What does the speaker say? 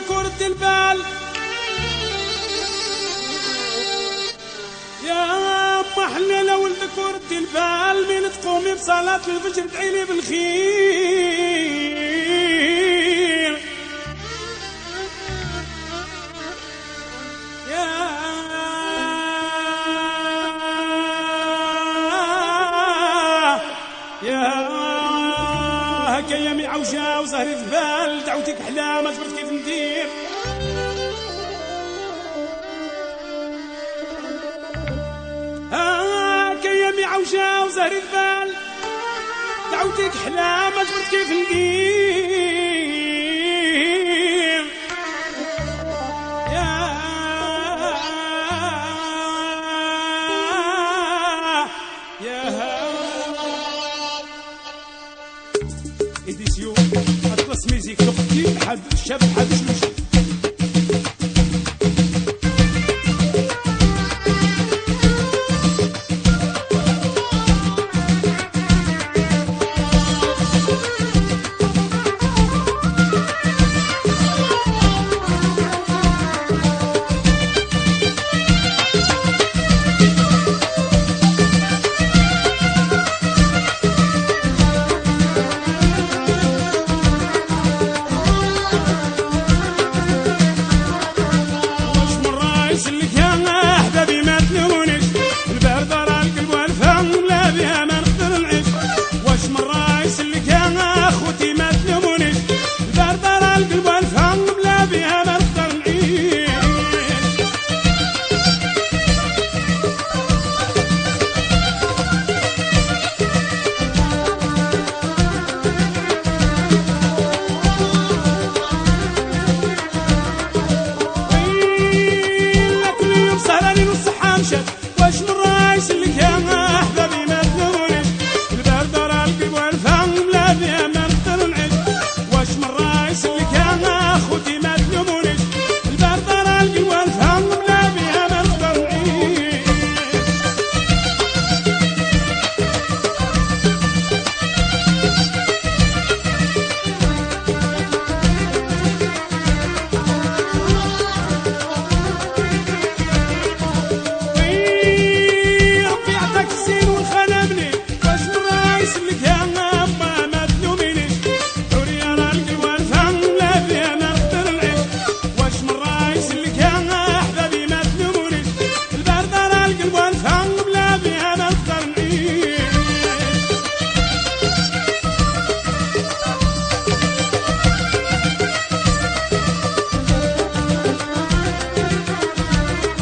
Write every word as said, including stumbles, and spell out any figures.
كرة البال يا محلى ولد كرة البال من تقومي بصلاة الفجر تعيني بالخير يا يا هكا يا معوجة وزهر الذبال دعوتك حلا ما جبرت كيف ندير هكا يا معوجة وزهر الذبال دعوتك حلا ما جبرت كيف ندير يا يا إديسيون أطلس ميزيك لقتي حد الشاب حد شلوش